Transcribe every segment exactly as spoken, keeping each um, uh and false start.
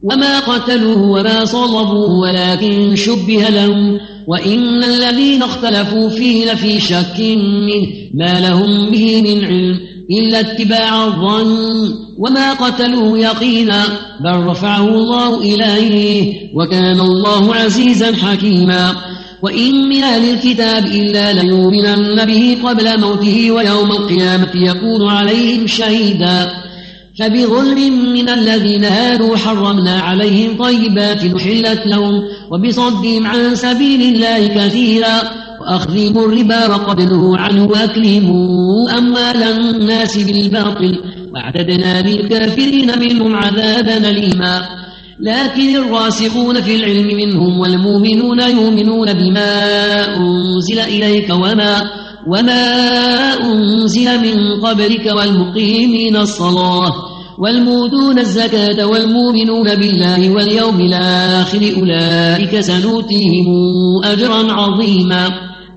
وما قتلوه وما صلبوه ولكن شبه لهم وإن الذين اختلفوا فيه لفي شك منه ما لهم به من علم إلا اتباع الظن وما قتلوه يقينا بل رفعه الله إليه وكان الله عزيزا حكيما. وإن من أهل الكتاب إلا ليؤمنن به قبل موته ويوم القيامة يكون عليهم شهيدا. فبظلم من الذين هادوا حرمنا عليهم طيبات أحلت لهم وبصدهم عن سبيل الله كثيرا وأخذهم الربا وقبله عنه وأكلهم أموال الناس بالباطل واعتدنا للكافرين منهم عذابا أليما. لكن الراسخون في العلم منهم والمؤمنون يؤمنون بما أنزل إليك وما وما أنزل من قبلك والمقيمين الصلاة والمؤتون الزكاة والمؤمنون بالله واليوم الآخر أولئك سنؤتيهم أجرا عظيما.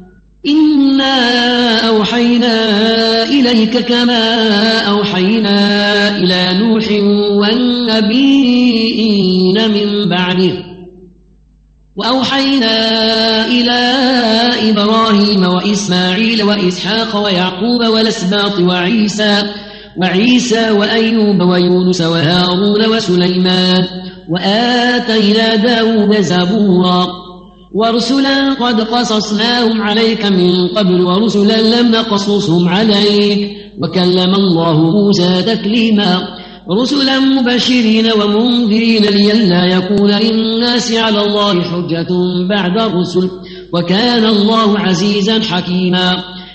إنا أوحينا إليك كما أوحينا إلى نوح والنبيين من بعده وأوحينا إلى إبراهيم وإسماعيل وإسحاق ويعقوب والأسباط وعيسى وعيسى وأيوب ويونس وهارون وسليمان وآتينا داود زبورا ورسلا قد قصصناهم عليك من قبل ورسلا لم نقصصهم عليك وكلم الله موسى تكليما. رسلا مبشرين ومنذرين لئلا يكون للناس على الله حجة بعد الرسل وكان الله عزيزا حكيما.